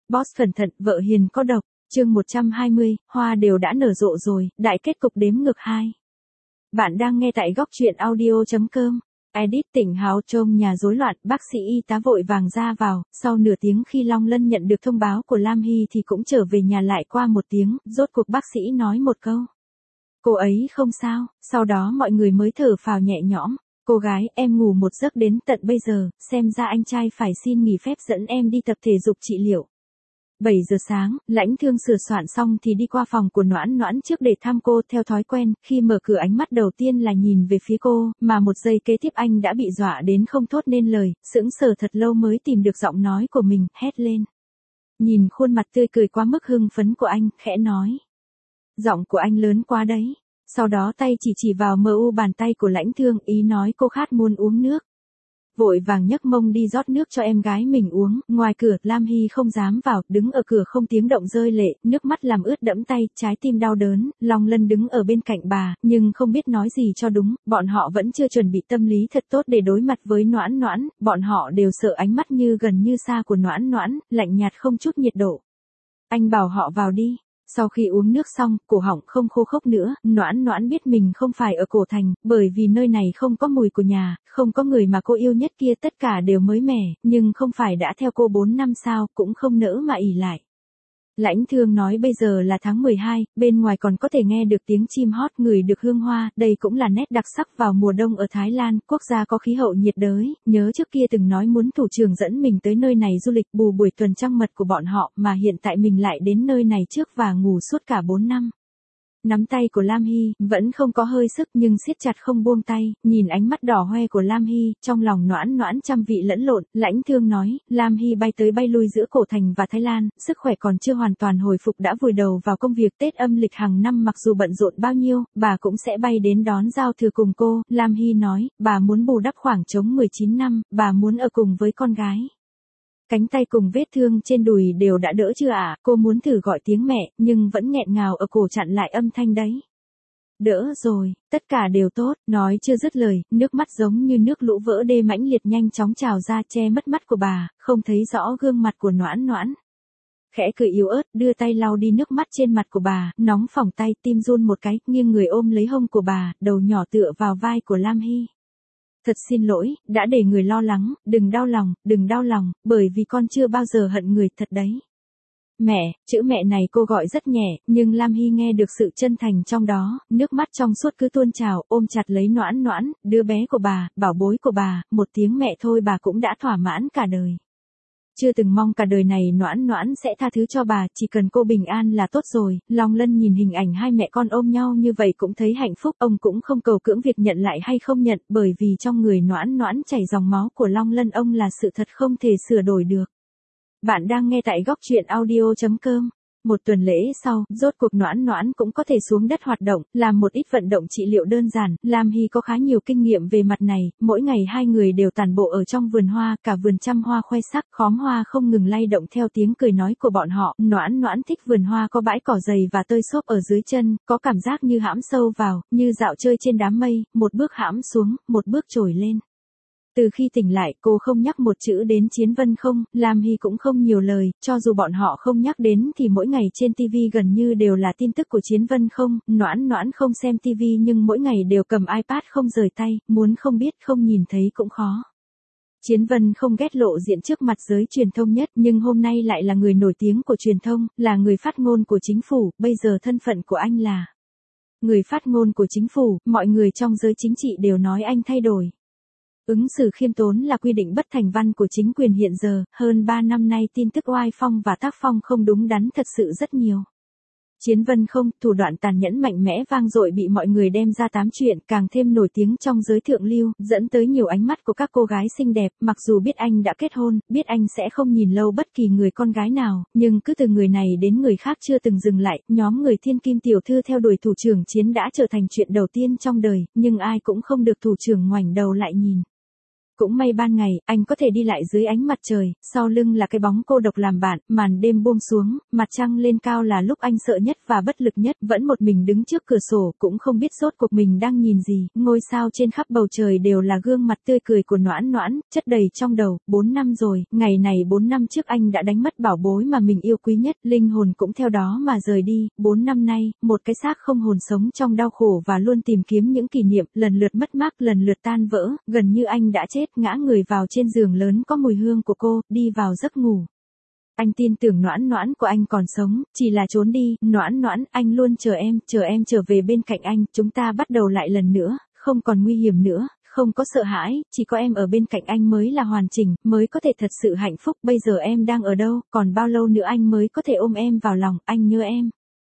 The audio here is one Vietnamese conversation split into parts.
Boss cẩn thận, vợ hiền có độc. Chương 120, hoa đều đã nở rộ rồi, đại kết cục đếm ngược 2. Bạn đang nghe tại góc truyện audio.com. Edit tỉnh Hào Trông nhà rối loạn, bác sĩ y tá vội vàng ra vào, sau nửa tiếng khi Long Lân nhận được thông báo của Lam Hy thì cũng trở về nhà lại qua một tiếng, rốt cuộc bác sĩ nói một câu. Cô ấy không sao, sau đó mọi người mới thở phào nhẹ nhõm. Cô gái, em ngủ một giấc đến tận bây giờ, xem ra anh trai phải xin nghỉ phép dẫn em đi tập thể dục trị liệu. 7 giờ sáng, Lãnh Thương sửa soạn xong thì đi qua phòng của Noãn Noãn trước để thăm cô theo thói quen, khi mở cửa ánh mắt đầu tiên là nhìn về phía cô, mà một giây kế tiếp anh đã bị dọa đến không thốt nên lời, sững sờ thật lâu mới tìm được giọng nói của mình, hét lên. Nhìn khuôn mặt tươi cười quá mức hưng phấn của anh, khẽ nói. Giọng của anh lớn quá đấy. Sau đó tay chỉ vào bàn tay của Lãnh Thương, ý nói cô khát muốn uống nước. Vội vàng nhấc mông đi rót nước cho em gái mình uống, ngoài cửa, Lam Hy không dám vào, đứng ở cửa không tiếng động rơi lệ, nước mắt làm ướt đẫm tay, trái tim đau đớn, Long Lân đứng ở bên cạnh bà, nhưng không biết nói gì cho đúng, bọn họ vẫn chưa chuẩn bị tâm lý thật tốt để đối mặt với Noãn Noãn, bọn họ đều sợ ánh mắt như gần như xa của Noãn Noãn, lạnh nhạt không chút nhiệt độ. Anh bảo họ vào đi. Sau khi uống nước xong, cổ họng không khô khốc nữa, Noãn Noãn biết mình không phải ở cổ thành, bởi vì nơi này không có mùi của nhà, không có người mà cô yêu nhất kia, tất cả đều mới mẻ, nhưng không phải đã theo cô 4 năm sao, cũng không nỡ mà ỷ lại. Lãnh Thương nói bây giờ là tháng 12, bên ngoài còn có thể nghe được tiếng chim hót, ngửi được hương hoa, đây cũng là nét đặc sắc vào mùa đông ở Thái Lan, quốc gia có khí hậu nhiệt đới, nhớ trước kia từng nói muốn thủ trưởng dẫn mình tới nơi này du lịch bù buổi tuần trăng mật của bọn họ, mà hiện tại mình lại đến nơi này trước và ngủ suốt cả 4 năm. Nắm tay của Lam Hy, vẫn không có hơi sức nhưng siết chặt không buông tay, nhìn ánh mắt đỏ hoe của Lam Hy, trong lòng Noãn Noãn trăm vị lẫn lộn, Lãnh Thương nói, Lam Hy bay tới bay lui giữa cổ thành và Thái Lan, sức khỏe còn chưa hoàn toàn hồi phục đã vùi đầu vào công việc Tết âm lịch hàng năm mặc dù bận rộn bao nhiêu, bà cũng sẽ bay đến đón giao thừa cùng cô, Lam Hy nói, bà muốn bù đắp khoảng trống 19 năm, bà muốn ở cùng với con gái. Cánh tay cùng vết thương trên đùi đều đã đỡ chưa ạ? Cô muốn thử gọi tiếng mẹ, nhưng vẫn nghẹn ngào ở cổ chặn lại âm thanh đấy. Đỡ rồi, tất cả đều tốt, nói chưa dứt lời, nước mắt giống như nước lũ vỡ đê mãnh liệt nhanh chóng trào ra che mất mắt của bà, không thấy rõ gương mặt của Noãn Noãn. Khẽ cười yếu ớt, đưa tay lau đi nước mắt trên mặt của bà, nóng phỏng tay, tim run một cái, nghiêng người ôm lấy hông của bà, đầu nhỏ tựa vào vai của Lam Hy. Thật xin lỗi, đã để người lo lắng, đừng đau lòng, bởi vì con chưa bao giờ hận người thật đấy. Mẹ, chữ mẹ này cô gọi rất nhẹ, nhưng Lam Hy nghe được sự chân thành trong đó, nước mắt trong suốt cứ tuôn trào, ôm chặt lấy Noãn Noãn, đứa bé của bà, bảo bối của bà, một tiếng mẹ thôi bà cũng đã thỏa mãn cả đời. Chưa từng mong cả đời này Noãn Noãn sẽ tha thứ cho bà, chỉ cần cô bình an là tốt rồi. Long Lân nhìn hình ảnh hai mẹ con ôm nhau như vậy cũng thấy hạnh phúc, ông cũng không cầu cưỡng việc nhận lại hay không nhận, bởi vì trong người Noãn Noãn chảy dòng máu của Long Lân ông là sự thật không thể sửa đổi được. Bạn đang nghe tại góc truyện audio.com. Một tuần lễ sau, rốt cuộc Noãn Noãn cũng có thể xuống đất hoạt động, làm một ít vận động trị liệu đơn giản, Lam Hy có khá nhiều kinh nghiệm về mặt này, mỗi ngày hai người đều tản bộ ở trong vườn hoa, cả vườn trăm hoa khoe sắc, khóm hoa không ngừng lay động theo tiếng cười nói của bọn họ, Noãn Noãn thích vườn hoa có bãi cỏ dày và tơi xốp ở dưới chân, có cảm giác như hãm sâu vào, như dạo chơi trên đám mây, một bước hãm xuống, một bước trồi lên. Từ khi tỉnh lại, cô không nhắc một chữ đến Chiến Vân Không, Lam Hy cũng không nhiều lời, cho dù bọn họ không nhắc đến thì mỗi ngày trên TV gần như đều là tin tức của Chiến Vân Không, Noãn Noãn không xem TV nhưng mỗi ngày đều cầm iPad không rời tay, muốn không biết không nhìn thấy cũng khó. Chiến Vân Không ghét lộ diện trước mặt giới truyền thông nhất nhưng hôm nay lại là người nổi tiếng của truyền thông, là người phát ngôn của chính phủ, bây giờ thân phận của anh là người phát ngôn của chính phủ, mọi người trong giới chính trị đều nói anh thay đổi. Ứng xử khiêm tốn là quy định bất thành văn của chính quyền hiện giờ, hơn 3 năm nay tin tức oai phong và tác phong không đúng đắn thật sự rất nhiều. Chiến Vân Không, thủ đoạn tàn nhẫn mạnh mẽ vang dội bị mọi người đem ra tám chuyện, càng thêm nổi tiếng trong giới thượng lưu, dẫn tới nhiều ánh mắt của các cô gái xinh đẹp, mặc dù biết anh đã kết hôn, biết anh sẽ không nhìn lâu bất kỳ người con gái nào, nhưng cứ từ người này đến người khác chưa từng dừng lại, nhóm người thiên kim tiểu thư theo đuổi thủ trưởng Chiến đã trở thành chuyện đầu tiên trong đời, nhưng ai cũng không được thủ trưởng ngoảnh đầu lại nhìn. Cũng may ban ngày, anh có thể đi lại dưới ánh mặt trời, sau lưng là cái bóng cô độc làm bạn, màn đêm buông xuống, mặt trăng lên cao là lúc anh sợ nhất và bất lực nhất, vẫn một mình đứng trước cửa sổ, cũng không biết rốt cuộc mình đang nhìn gì, ngôi sao trên khắp bầu trời đều là gương mặt tươi cười của Noãn Noãn, chất đầy trong đầu, 4 năm rồi, ngày này 4 năm trước anh đã đánh mất bảo bối mà mình yêu quý nhất, linh hồn cũng theo đó mà rời đi, 4 năm nay, một cái xác không hồn sống trong đau khổ và luôn tìm kiếm những kỷ niệm, lần lượt mất mát, lần lượt tan vỡ, gần như anh đã chết, ngã người vào trên giường lớn có mùi hương của cô, đi vào giấc ngủ. Anh tin tưởng Noãn Noãn của anh còn sống, chỉ là trốn đi, Noãn Noãn, anh luôn chờ em trở về bên cạnh anh, chúng ta bắt đầu lại lần nữa, không còn nguy hiểm nữa, không có sợ hãi, chỉ có em ở bên cạnh anh mới là hoàn chỉnh, mới có thể thật sự hạnh phúc, bây giờ em đang ở đâu, còn bao lâu nữa anh mới có thể ôm em vào lòng, anh nhớ em.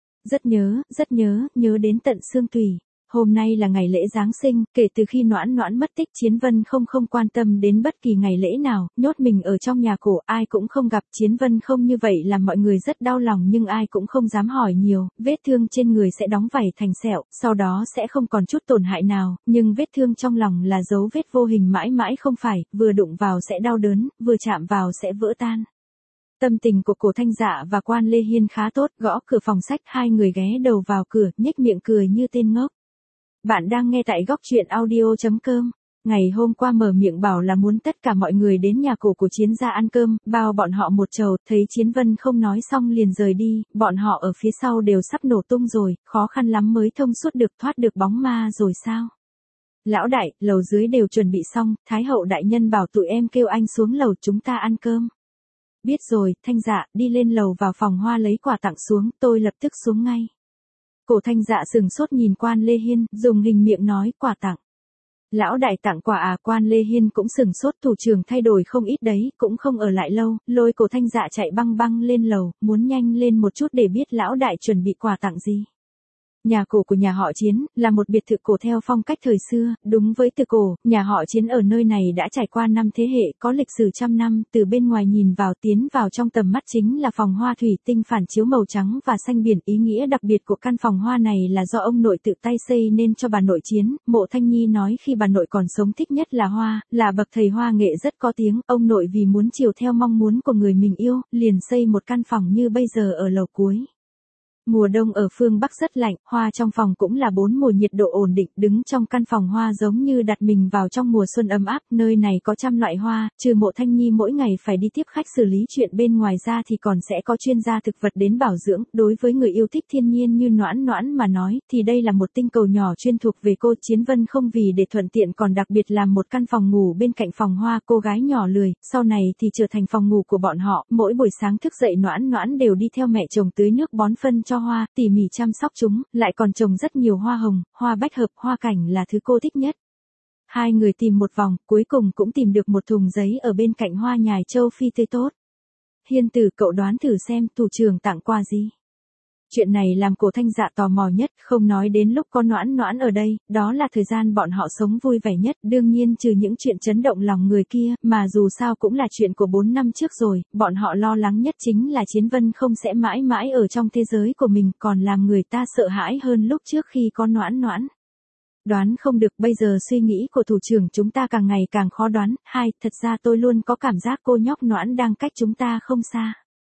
Rất nhớ đến tận xương tủy. Hôm nay là ngày lễ Giáng sinh, kể từ khi Noãn Noãn mất tích Chiến Vân không quan tâm đến bất kỳ ngày lễ nào, nhốt mình ở trong nhà cổ, ai cũng không gặp Chiến Vân không như vậy làm mọi người rất đau lòng nhưng ai cũng không dám hỏi nhiều, vết thương trên người sẽ đóng vảy thành sẹo, sau đó sẽ không còn chút tổn hại nào, nhưng vết thương trong lòng là dấu vết vô hình mãi mãi không phải, vừa đụng vào sẽ đau đớn, vừa chạm vào sẽ vỡ tan. Tâm tình của Cổ Thanh Dạ và Quan Lê Hiên khá tốt, gõ cửa phòng sách, hai người ghé đầu vào cửa, nhếch miệng cười như tên ngốc. Bạn đang nghe tại góc truyện audio.com. Ngày hôm qua mở miệng bảo là muốn tất cả mọi người đến nhà cổ của Chiến gia ăn cơm, bao bọn họ một chầu, thấy Chiến Vân không nói xong liền rời đi, bọn họ ở phía sau đều sắp nổ tung rồi, khó khăn lắm mới thông suốt được thoát được bóng ma rồi sao? Lão đại, lầu dưới đều chuẩn bị xong, Thái hậu đại nhân bảo tụi em kêu anh xuống lầu chúng ta ăn cơm. Biết rồi, Thanh Dạ, đi lên lầu vào phòng hoa lấy quà tặng xuống, tôi lập tức xuống ngay. Cổ Thanh Dạ sừng sốt nhìn Quan Lê Hiên, dùng hình miệng nói, quà tặng. Lão đại tặng quà à? Quan Lê Hiên cũng sừng sốt, thủ trưởng thay đổi không ít đấy, cũng không ở lại lâu, lôi Cổ Thanh Dạ chạy băng băng lên lầu, muốn nhanh lên một chút để biết lão đại chuẩn bị quà tặng gì. Nhà cổ của nhà họ Chiến, là một biệt thự cổ theo phong cách thời xưa, đúng với từ cổ, nhà họ Chiến ở nơi này đã trải qua 5 thế hệ, có lịch sử trăm năm, từ bên ngoài nhìn vào tiến vào trong tầm mắt chính là phòng hoa thủy tinh phản chiếu màu trắng và xanh biển, ý nghĩa đặc biệt của căn phòng hoa này là do ông nội tự tay xây nên cho bà nội Chiến, Mộ Thanh Nhi nói khi bà nội còn sống thích nhất là hoa, là bậc thầy hoa nghệ rất có tiếng, ông nội vì muốn chiều theo mong muốn của người mình yêu, liền xây một căn phòng như bây giờ ở lầu cuối. Mùa đông ở phương Bắc rất lạnh, hoa trong phòng cũng là 4 mùa nhiệt độ ổn định, đứng trong căn phòng hoa giống như đặt mình vào trong mùa xuân ấm áp, nơi này có trăm loại hoa, trừ Mộ Thanh Nhi mỗi ngày phải đi tiếp khách xử lý chuyện bên ngoài ra thì còn sẽ có chuyên gia thực vật đến bảo dưỡng, đối với người yêu thích thiên nhiên như Noãn Noãn mà nói, thì đây là một tinh cầu nhỏ chuyên thuộc về cô. Chiến Vân không vì để thuận tiện còn đặc biệt làm một căn phòng ngủ bên cạnh phòng hoa, cô gái nhỏ lười, sau này thì trở thành phòng ngủ của bọn họ, mỗi buổi sáng thức dậy Noãn Noãn đều đi theo mẹ chồng tưới nước bón phân cho hoa, tỉ mỉ chăm sóc chúng, lại còn trồng rất nhiều hoa hồng, hoa bách hợp, hoa cảnh là thứ cô thích nhất. Hai người tìm một vòng, cuối cùng cũng tìm được một thùng giấy ở bên cạnh hoa nhài châu Phi tươi tốt. Hiên tử, cậu đoán thử xem, thủ trưởng tặng quà gì? Chuyện này làm Cổ Thanh Dạ tò mò nhất, không nói đến lúc có Noãn Noãn ở đây, đó là thời gian bọn họ sống vui vẻ nhất, đương nhiên trừ những chuyện chấn động lòng người kia, mà dù sao cũng là chuyện của 4 năm trước rồi, bọn họ lo lắng nhất chính là Chiến Vân không sẽ mãi mãi ở trong thế giới của mình, còn làm người ta sợ hãi hơn lúc trước khi có Noãn Noãn. Đoán không được, bây giờ suy nghĩ của thủ trưởng chúng ta càng ngày càng khó đoán. Thật ra tôi luôn có cảm giác cô nhóc Noãn đang cách chúng ta không xa.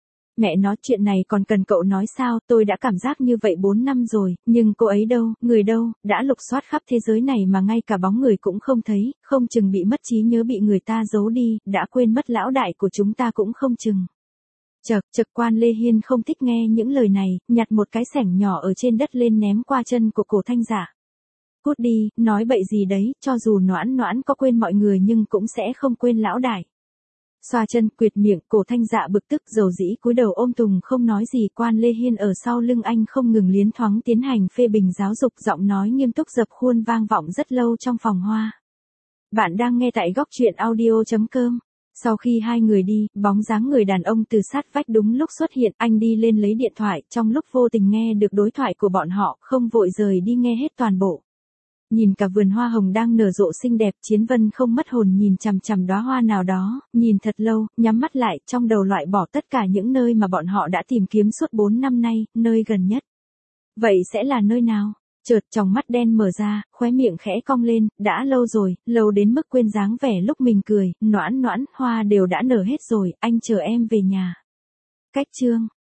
Mẹ nói chuyện này còn cần cậu nói sao, tôi đã cảm giác như vậy 4 năm rồi, nhưng cô ấy đâu, người đâu, đã lục soát khắp thế giới này mà ngay cả bóng người cũng không thấy, không chừng bị mất trí nhớ, bị người ta giấu đi, đã quên mất lão đại của chúng ta cũng không chừng. Chật Quan Lê Hiên không thích nghe những lời này, nhặt một cái xẻng nhỏ ở trên đất lên ném qua chân của Cổ Thanh Dạ. Cút đi, nói bậy gì đấy, cho dù Noãn Noãn có quên mọi người nhưng cũng sẽ không quên lão đại. Xoa chân, quệt miệng, Cổ Thanh Dạ bực tức dầu dĩ cúi đầu ôm Tùng không nói gì. Quan Lê Hiên ở sau lưng anh không ngừng liến thoáng tiến hành phê bình giáo dục, giọng nói nghiêm túc dập khuôn vang vọng rất lâu trong phòng hoa. Bạn đang nghe tại góc truyện audio.com. Sau khi hai người đi, bóng dáng người đàn ông từ sát vách đúng lúc xuất hiện, anh đi lên lấy điện thoại, trong lúc vô tình nghe được đối thoại của bọn họ, không vội rời đi nghe hết toàn bộ. Nhìn cả vườn hoa hồng đang nở rộ xinh đẹp, Chiến Vân không mất hồn nhìn chằm chằm đóa hoa nào đó, nhìn thật lâu, nhắm mắt lại, trong đầu loại bỏ tất cả những nơi mà bọn họ đã tìm kiếm suốt 4 năm nay, nơi gần nhất. Vậy sẽ là nơi nào? Chợt tròng mắt đen mở ra, khóe miệng khẽ cong lên, đã lâu rồi, lâu đến mức quên dáng vẻ lúc mình cười, noãn noãn, hoa đều đã nở hết rồi, anh chờ em về nhà. Cách chương